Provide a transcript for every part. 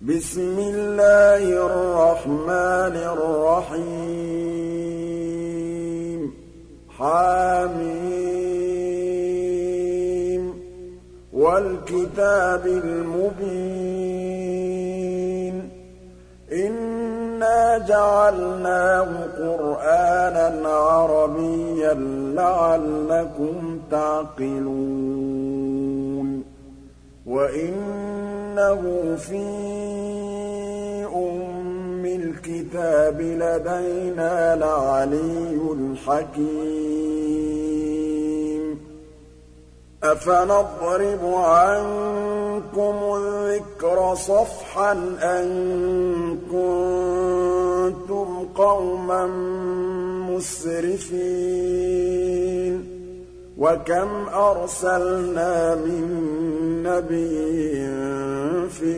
بسم الله الرحمن الرحيم حم والكتاب المبين إنا جعلناه قرآنا عربيا لعلكم تعقلون وإنه في أم الكتاب لدينا لعلي حكيم أفنضرب عنكم الذكر صفحا أن كنتم قوما مسرفين وكم أرسلنا من نبي في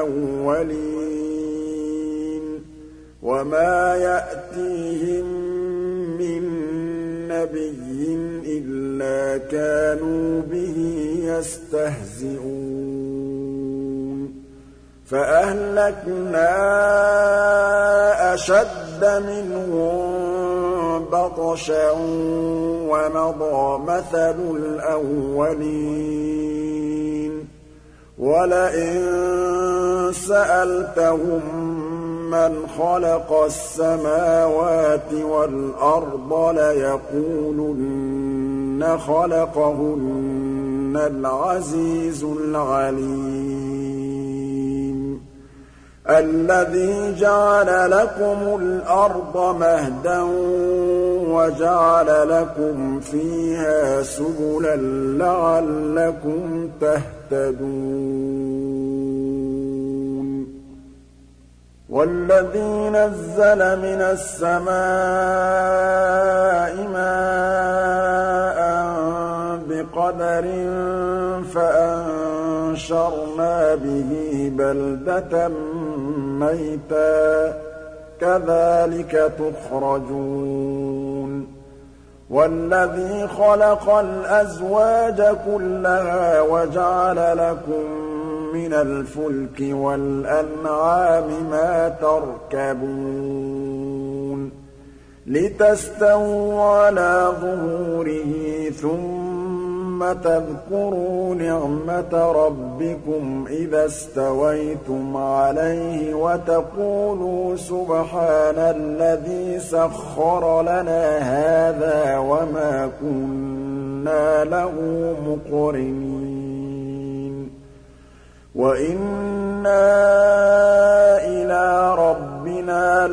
الأولين وما يأتيهم من نبي إلا كانوا به يستهزئون فأهلكنا أشد منهم بطشا ومضى مثل الأولين ولئن سألتهم من خلق السماوات والأرض ليقولن خلقهن العزيز العليم الذي جعل لكم الأرض مهدا وجعل لكم فيها سبلا لعلكم تهتدون والذي نزل من السماء ماء بقدر فأنشرنا به بلدة ميتا كذلك تخرجون والذي خلق الأزواج كلها وجعل لكم من الفلك والأنعام ما تركبون لتستووا على ظهوره ثم تذكروا نعمة ربكم إذا استويتم عليه وتقولوا سبحان الذي سخر لنا هذا وما كنا له مقرنين وإنا إلى ربنا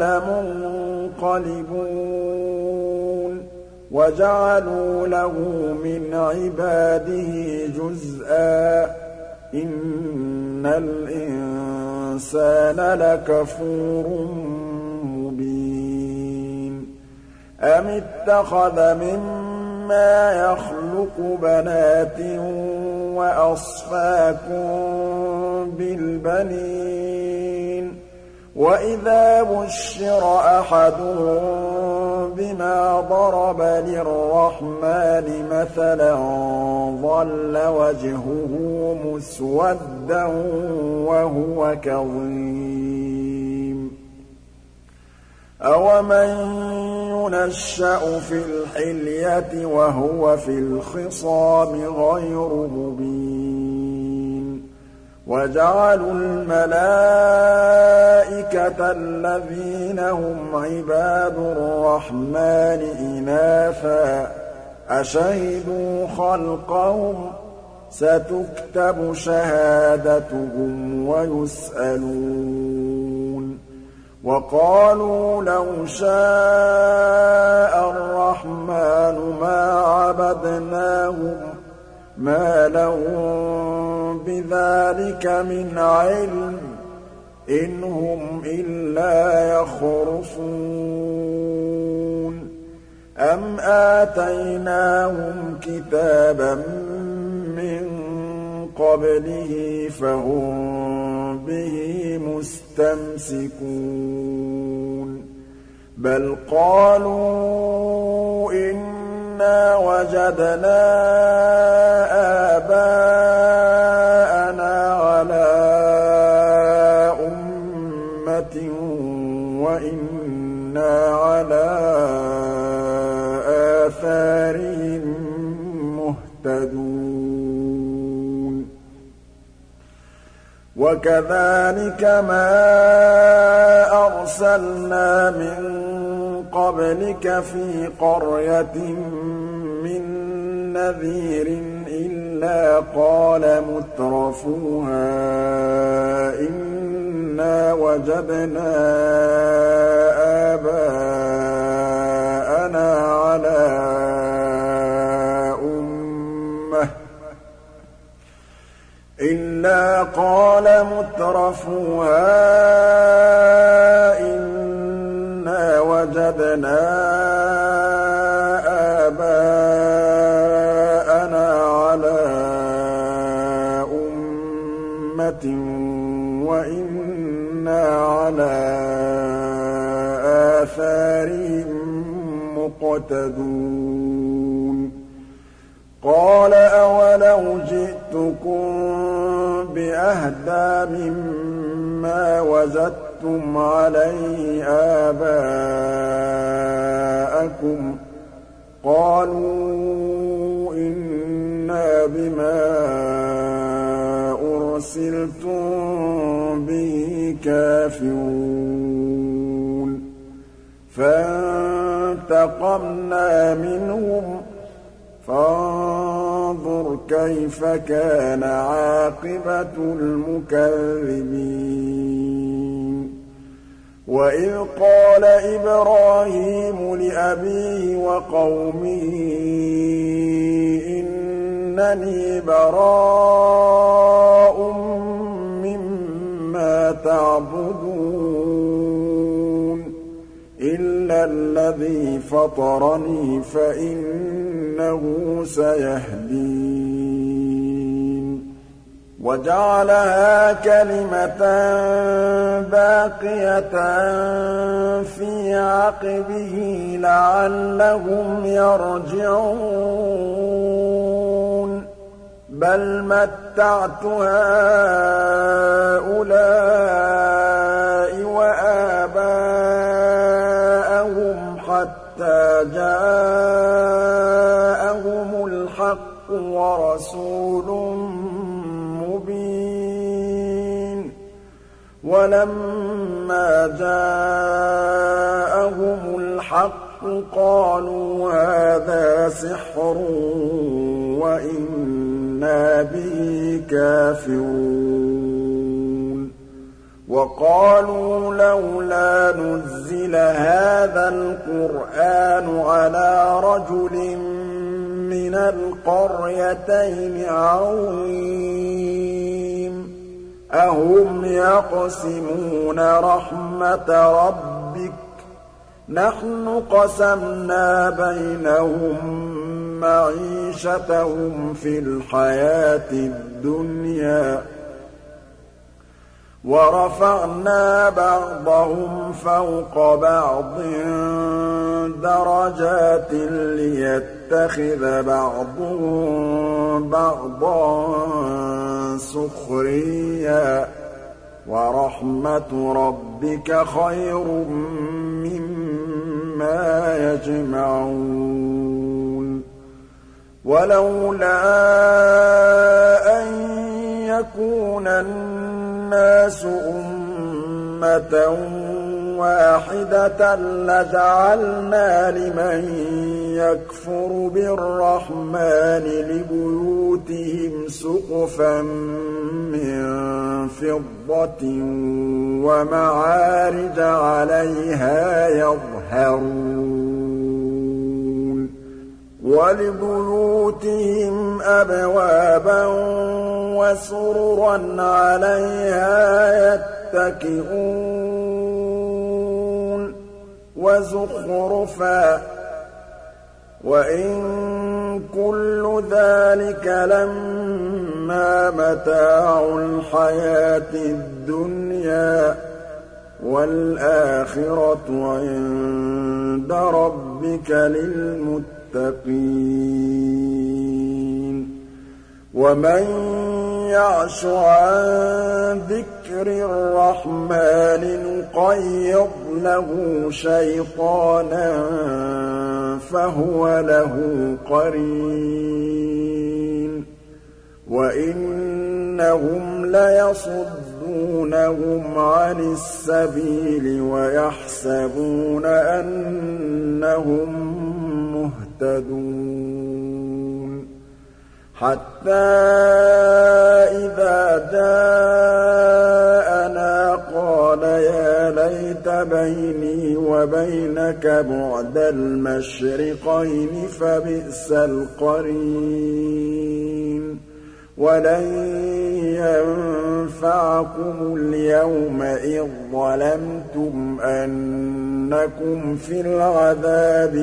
لمنقلبون وجعلوا له من عباده جزءا إن الإنسان لكفور مبين أم اتخذ مما يخلق بنات وأصفاكم بالبنين وإذا بشر أحدهم بما ضرب للرحمن مثلا ظل وجهه مسودا وهو كظيم أومن ينشأ في الحلية وهو في الخصام غير مبين وجعلوا الملائكة الذين هم عباد الرحمن إناثا أشهدوا خلقهم ستكتب شهادتهم ويسألون وقالوا لو شاء الرحمن ما عبدناهم ما لهم بذلك من علم إن هم إلا يخرصون أم آتيناهم كتابا من قبله فهم به مستمسكون بل قالوا إنا وجدنا آباءنا على أُمَّةٍ وَإِنَّا عَلَىٰ آثَارِهِم مُّهْتَدُونَ وَكَذَٰلِكَ مَا أَرْسَلْنَا مِن قَبْلِكَ فِي قَرْيَةٍ مِّن نَّذِيرٍ إِلَّا قَالَ مُتْرَفُوهَا إِنَّا وَجَدْنَا آبَاءَنَا عَلَىٰ أُمَّةٍ إِلَّا قَالَ مُتْرَفُوهَا إِنَّا وَجَدْنَا آبَاءَنَا عَلَىٰ أُمَّةٍ وَإِنَّا عَلَىٰ آثَارِهِم مُّقْتَدُونَ قَالَ أَوَلَوْ جِئْتُكُم بِأَهْدَىٰ مِمَّا وَجَدتُّمْ عَلَيْهِ آبَاءَكُمْ ۖ قَالُوا إِنَّا بِمَا أُرْسِلْتُم بِهِ كَافِرُونَ فَانتَقَمْنَا مِنْهُمْ فانظُرْ كَيْفَ كَانَ عَاقِبَةُ الْمُكَذِّبِينَ وَإِذْ قَالَ إِبْرَاهِيمُ لِأَبِيهِ وَقَوْمِهِ إِنَّنِي بَرَاءٌ مِّمَّا تَعْبُدُونَ إِلَّا الَّذِي فَطَرَنِي فَإِنَّهُ سَيَهْدِينِ وَجَعَلَهَا كَلِمَةً بَاقِيَةً فِي عَقِبِهِ لَعَلَّهُمْ يَرْجِعُونَ بَلْ مَتَّعْتُ هَٰؤُلَاءِ وَآبَاءَهُمْ حَتَّىٰ جَاءَهُمُ الْحَقُّ وَرَسُولٌ مُّبِينٌ وَلَمَّا جَاءَهُمُ الْحَقُّ قَالُوا هَٰذَا سِحْرٌ وَإِنَّا بِهِ كَافِرُونَ وَقَالُوا لَوْلَا نُزِّلَ هَٰذَا الْقُرْآنُ عَلَىٰ رَجُلٍ مِّنَ الْقَرْيَتَيْنِ عَظِيمٍ أَهُمْ يَقْسِمُونَ رَحْمَةَ رَبِّكَ نَحْنُ قَسَمْنَا بَيْنَهُم مَّعِيشَتَهُمْ فِي الْحَيَاةِ الدُّنْيَا وَرَفَعْنَا بَعْضَهُمْ فَوْقَ بَعْضٍ دَرَجَاتٍ لِّيَتَّخِذَ بَعْضُهُم بَعْضًا سُخْرِيًّا ۗ وَرَحْمَةُ رَبِّكَ خَيْرٌ مِّمَّا يَجْمَعُونَ وَلَوْلَا أَن يَكُونَ النَّاسُ أُمَّةً وَاحِدَةً لَّجَعَلْنَا لِمَن يَكْفُرُ بِالرَّحْمَٰنِ لِبُيُوتِهِمْ سُقُفًا مِّن فِضَّةٍ وَمَعَارِجَ عَلَيْهَا يَظْهَرُونَ وَلِبُيُوتِهِمْ أَبْوَابًا وَسُرُرًا عَلَيْهَا يَتَّكِئُونَ وَزُخْرُفًا ۚ وَإِن كُلُّ ذَٰلِكَ لَمَّا مَتَاعُ الْحَيَاةِ الدُّنْيَا ۖ وَالْآخِرَةُ عِندَ رَبِّكَ لِلْمُتَّقِينَ وَمَن يَعْشُ عَن ذِكْرِ ذِكْرِ الرَّحْمَٰنِ نُقَيِّضْ لَهُ شَيْطَانًا فَهُوَ لَهُ قَرِينٌ وَإِنَّهُمْ لَيَصُدُّونَهُمْ عَنِ السَّبِيلِ وَيَحْسَبُونَ أَنَّهُم مُّهْتَدُونَ حَتَّىٰ إِذَا جَاءَنَا قَالَ يَا لَيْتَ بَيْنِي وَبَيْنَكَ بُعْدَ الْمَشْرِقَيْنِ فَبِئْسَ الْقَرِينُ وَلَن يَنفَعَكُمُ الْيَوْمَ إِذ ظَّلَمْتُمْ أَنَّكُمْ فِي الْعَذَابِ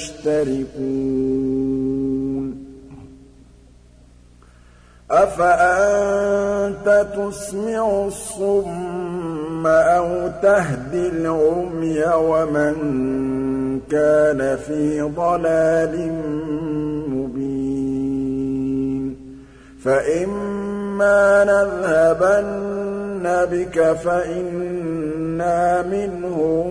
مُشْتَرِكُونَ أَفَأَنتَ تُسْمِعُ الصُّمَّ أَوْ تَهْدِي الْعُمْيَ وَمَن كَانَ فِي ضَلَالٍ مُّبِينٍ فَإِمَّا نَذْهَبَنَّ بِكَ فَإِنَّا مِنْهُم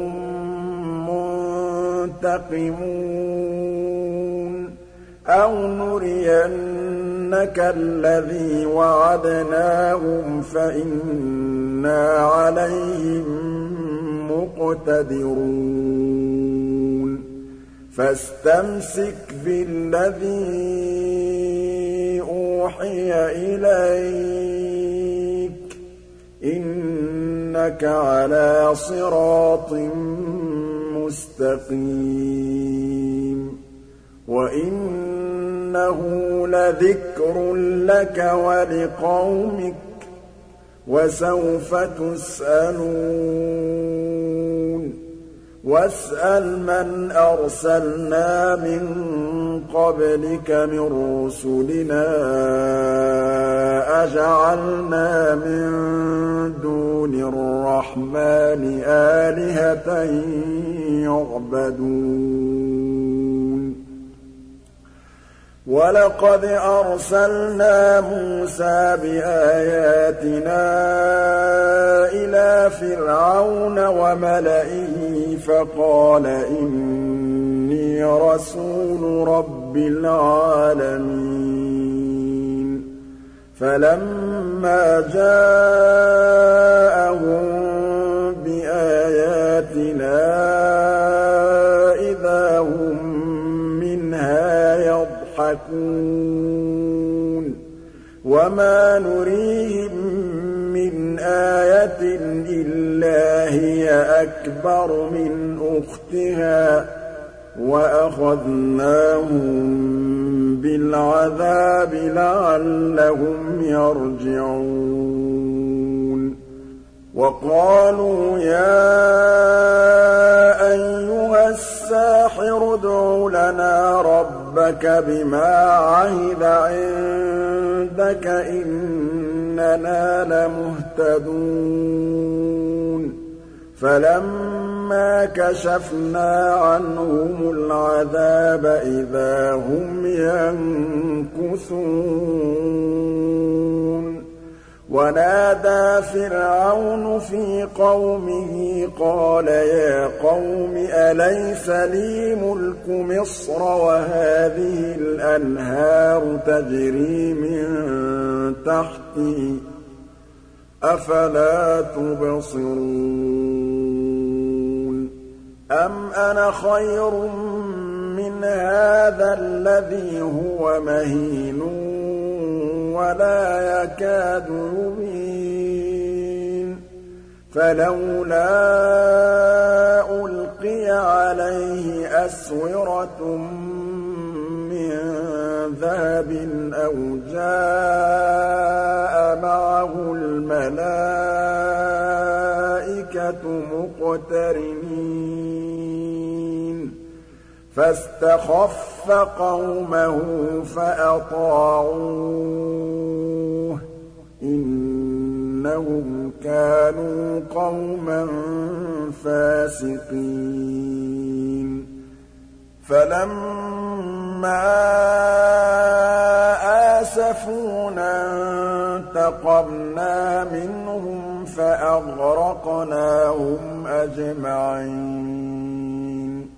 مُّنتَقِمُونَ أَوْ نُرِيَنَّكَ الَّذِي وَعَدْنَاهُمْ فَإِنَّا عَلَيْهِم مُّقْتَدِرُونَ فَاسْتَمْسِكْ بِالَّذِي أُوحِيَ إِلَيْكَ إِنَّكَ عَلَىٰ صِرَاطٍ مُّسْتَقِيمٍ وَإِنَّهُ لَذِكْرٌ لَّكَ وَلِقَوْمِكَ وَسَوْفَ تُسْأَلُونَ وَاسْأَلْ مَنْ أَرْسَلْنَا مِن قَبْلِكَ مِن رُّسُلِنَا أَجَعَلْنَا مِن دُونِ الرَّحْمَٰنِ آلِهَةً يُعْبَدُونَ وَلَقَدْ أَرْسَلْنَا مُوسَىٰ بِآيَاتِنَا إِلَىٰ فِرْعَوْنَ وَمَلَئِهِ فَقَالَ إِنِّي رَسُولُ رَبِّ الْعَالَمِينَ فَلَمَّا جَاءَهُم بِآيَاتِنَا إِذَا هُم مِّنْهَا يَضْحَكُونَ وَمَا نُرِيهِم مِّنْ آيَةٍ إِلَّا هِيَ أَكْبَرُ مِنْ أُخْتِهَا وَأَخَذْنَاهُم بِالْعَذَابِ لَعَلَّهُمْ يَرْجِعُونَ وَقَالُوا يَا أَيُّهَ السَّاحِرُ ادْعُ لَنَا رَبَّكَ بِمَا عَهِدَ عِندَكَ إِنَّنَا لَمُهْتَدُونَ فَلَمَّا كَشَفْنَا عَنْهُمُ الْعَذَابَ إِذَا هُمْ يَنكُثُونَ وَنَادَىٰ فِرْعَوْنُ فِي قَوْمِهِ قَالَ يَا قَوْمِ أَلَيْسَ لِي مُلْكُ مِصْرَ وَهَٰذِهِ الْأَنْهَارُ تَجْرِي مِن تَحْتِي ۖ أَفَلَا تُبْصِرُونَ أَمْ أَنَا خَيْرٌ مِّنْ هَٰذَا الَّذِي هُوَ مَهِينٌ وَلَا يَكَادُ يُبِينُ فَلَوْلَا أُلْقِيَ عَلَيْهِ أَسْوِرَةٌ مِّن ذَهَبٍ أَوْ جَاءَ مَعَهُ الْمَلَائِكَةُ مُقْتَرِنِينَ فَاسْتَخَفَّ قَوْمَهُ فَأَطَاعُوهُ إِنَّهُمْ كَانُوا قَوْمًا فَاسِقِينَ فَلَمَّا آسَفُونَا انتَقَمْنَا مِنْهُمْ فأغرقناهم أجمعين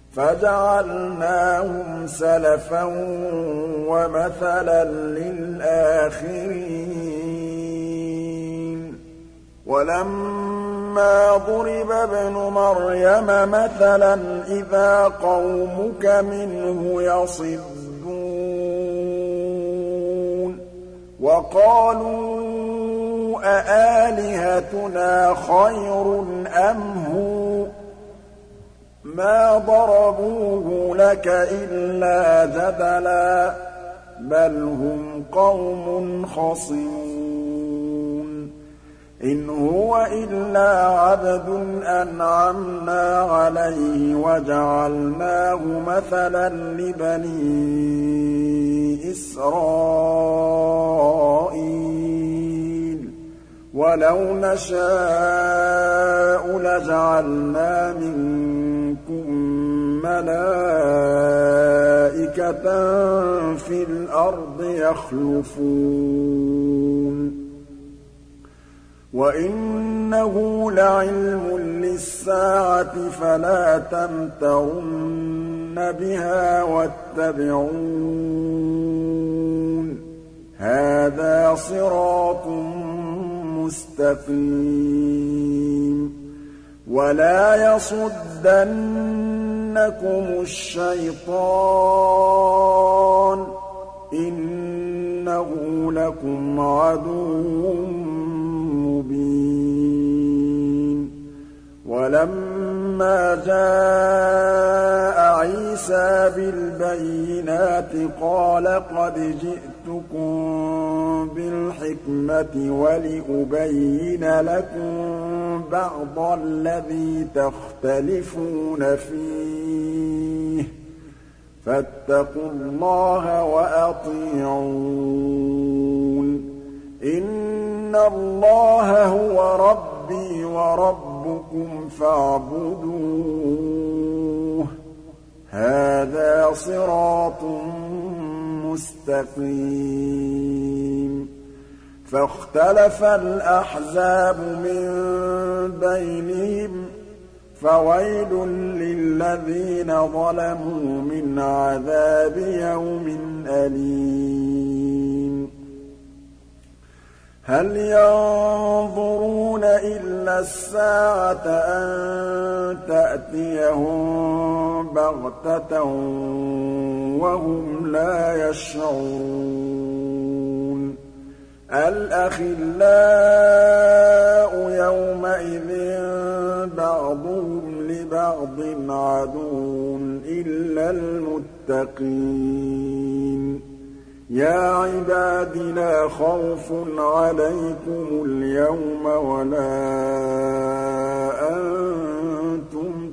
فجعلناهم سلفا ومثلا للآخرين ولما ضرب ابن مريم مثلا إذا قومك منه يصدون وقالوا أآلهتنا خير أم هو ما ضربوه لك إلا جدلا بل هم قوم خصمون إن هو إلا عبد أنعمنا عليه وجعلناه مثلا لبني إسرائيل ولو نشاء لجعلنا منكم ملائكة في الأرض يخلفون وإنه لعلم للساعة فلا تمترن بها واتبعون هذا صراط مستقيم ولا يصدنكم الشيطان إنه لكم عدو مبين ولما جاء عيسى بالبينات قال قد جئتكم بالحكمة ولأبين لكم بعض الذي تختلفون فيه فاتقوا الله وأطيعون إن الله هو ربي وربكم فاعبدوه هذا صراط مستقيم فاختلف الأحزاب من بينهم فويل للذين ظلموا من عذاب يوم أليم هل ينظرون إلا الساعة أن تأتيهم بغتة وهم لا يشعرون الأخلاء يومئذ بعضهم لبعض عدو إلا المتقين يا عباد لا خوف عليكم اليوم ولا أنتم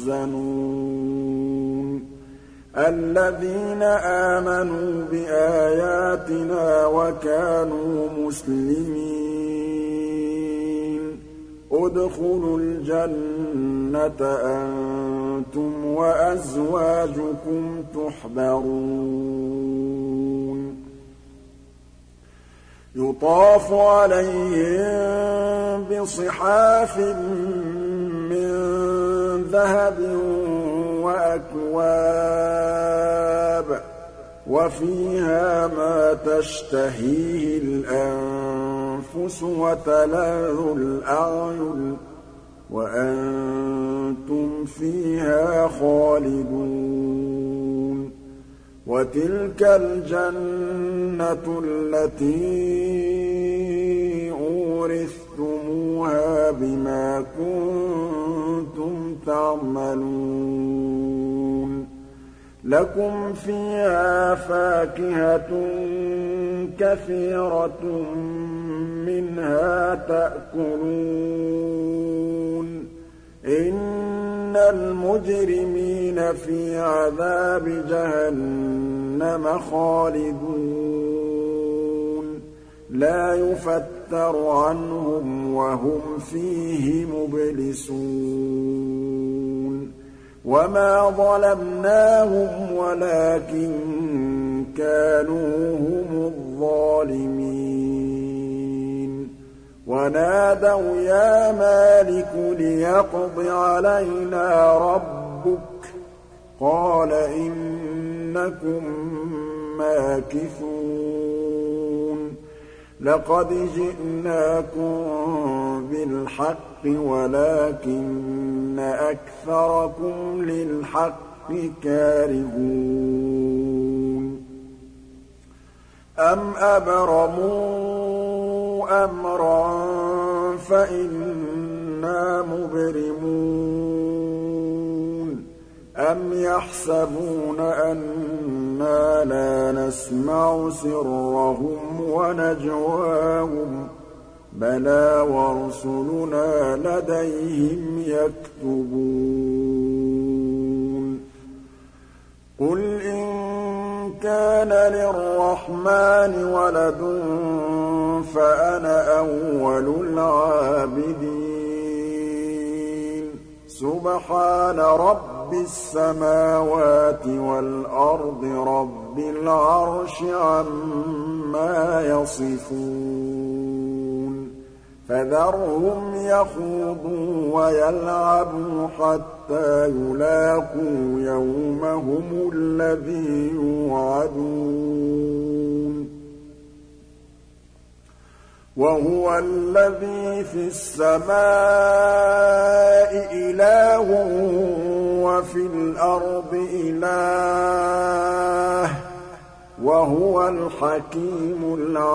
تحزنون الذين آمنوا بآياتنا وكانوا مسلمين ادخلوا الجنة أنتم وأزواجكم تحبرون يطاف عليهم بصحاف من ذهب وأكواب وفيها ما تشتهيه الأنفس وتلذ الأعين وأنتم فيها خالدون وتلك الجنة التي أورثتموها بما كنتم تعملون لكم فيها فاكهة كثيرة منها تأكلون إن المجرمين في عذاب جهنم خالدون لا يفتر عنهم وهم فيه مبلسون وما ظلمناهم ولكن كانوا هم الظالمين وَنَادَوْا يَا مَالِكُ لِيَقْضِ عَلَيْنَا رَبُّكَ ۖ قَالَ إِنَّكُم مَّاكِثُونَ لَقَدْ جِئْنَاكُم بِالْحَقِّ وَلَٰكِنَّ أَكْثَرَكُمْ لِلْحَقِّ كَارِهُونَ أَمْ أَبْرَمُوا أَمْرًا فَإِنَّا مُبْرِمُونَ أَمْ يَحْسَبُونَ أَنَّا لَا نَسْمَعُ سِرَّهُمْ وَنَجْوَاهُم ۚ بَلَىٰ وَرُسُلُنَا لَدَيْهِمْ يَكْتُبُونَ قُلْ إِن كَانَ لِلرَّحْمَٰنِ وَلَدٌ فَأَنَا أَوَّلُ الْعَابِدِينَ سُبْحَانَ رَبِّ السَّمَاوَاتِ وَالْأَرْضِ رَبِّ الْعَرْشِ عَمَّا يَصِفُونَ فَذَرْهُمْ يَخُوضُوا وَيَلْعَبُوا حَتَّىٰ يُلَاقُوا يَوْمَهُمُ الَّذِي يُوعَدُونَ وَهُوَ الَّذِي فِي السَّمَاءِ إِلَٰهٌ وَفِي الْأَرْضِ إِلَٰهٌ ۚ وَهُوَ الْحَكِيمُ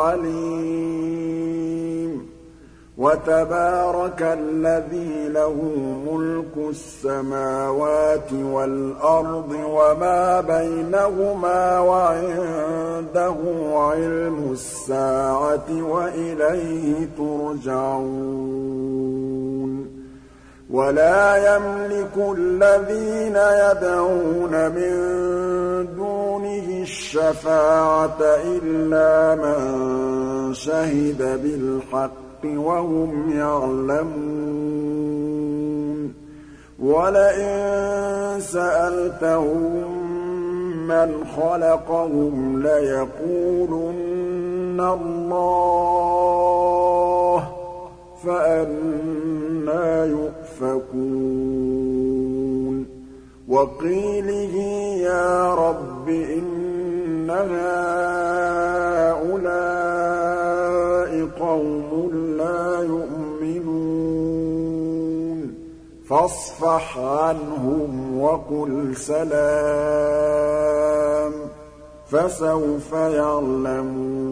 الْعَلِيمُ وَتَبَارَكَ الَّذِي لَهُ مُلْكُ السَّمَاوَاتِ وَالْأَرْضِ وَمَا بَيْنَهُمَا وَعِندَهُ عِلْمُ السَّاعَةِ وَإِلَيْهِ تُرْجَعُونَ وَلَا يَمْلِكُ الَّذِينَ يَدْعُونَ مِن دُونِهِ الشَّفَاعَةَ إِلَّا مَن شَهِدَ بِالْحَقِّ وَهُمْ يَعْلَمُونَ وَلَئِن سَأَلْتَهُم مَّنْ خَلَقَهُمْ لَيَقُولُنَّ اللَّهُ ۖ فَأَنَّىٰ يُؤْفَكُونَ وَقِيلِهِ يَا رَبِّ إِنَّ هَٰؤُلَاءِ قَوْمٌ لَّا يُؤْمِنُونَ فَاصْفَحْ عَنْهُمْ وَقُلْ سَلَامٌ فَسَوْفَ يَعْلَمُونَ